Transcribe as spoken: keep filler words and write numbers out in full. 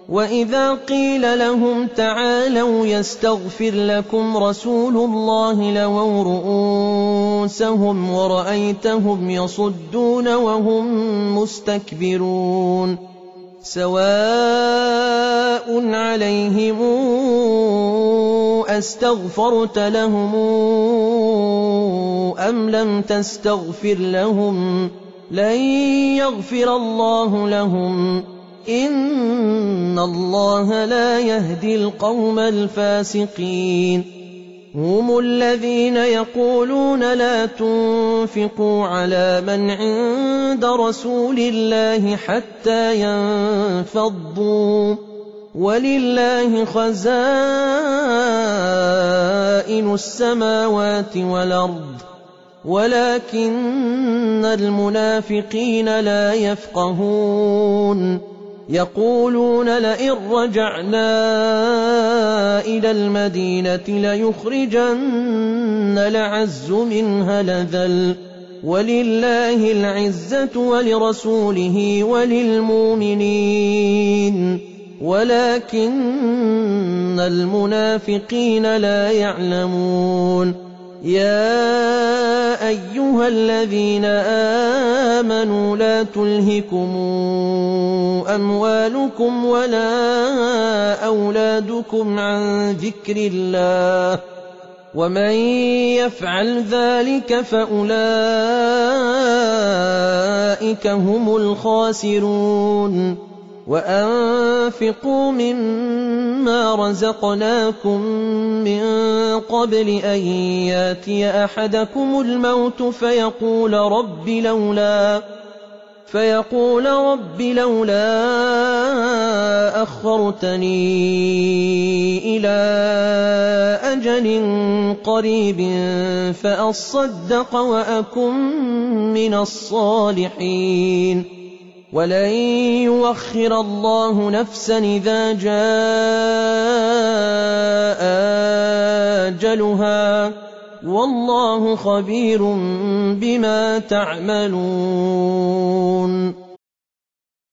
وإذا قيل لهم تعالوا يستغفر لكم رسول الله لووا رؤوسهم ورأيتهم يصدون وهم مستكبرون سواء عليهم أستغفرت لهم أم لم تستغفر لهم لن يغفر الله لهم إن الله لا يهدي القوم الفاسقين هم الذين يقولون لا تنفقوا على من عند رسول الله حتى ينفضوا ولله خزائن السماوات والأرض ولكن المنافقين لا يفقهون يقولون لئن رجعنا إلى المدينة ليخرجن الأعز منها الأذل ولله العزة ولرسوله وللمؤمنين ولكن المنافقين لا يعلمون يا أيها الذين آمنوا لا تلهكم أموالكم ولا أولادكم عن ذكر الله ومن يفعل ذلك فأولئك هم الخاسرون وأنفقوا مما رزقناكم من قبل أن ياتي أحدكم الموت فيقول رب لولا فيقول رب لولا أخرتني إلى أجل قريب فأصدق وأكن من الصالحين ولن يؤخر الله نفسا إذا جاء أجلها والله خبير بما تعملون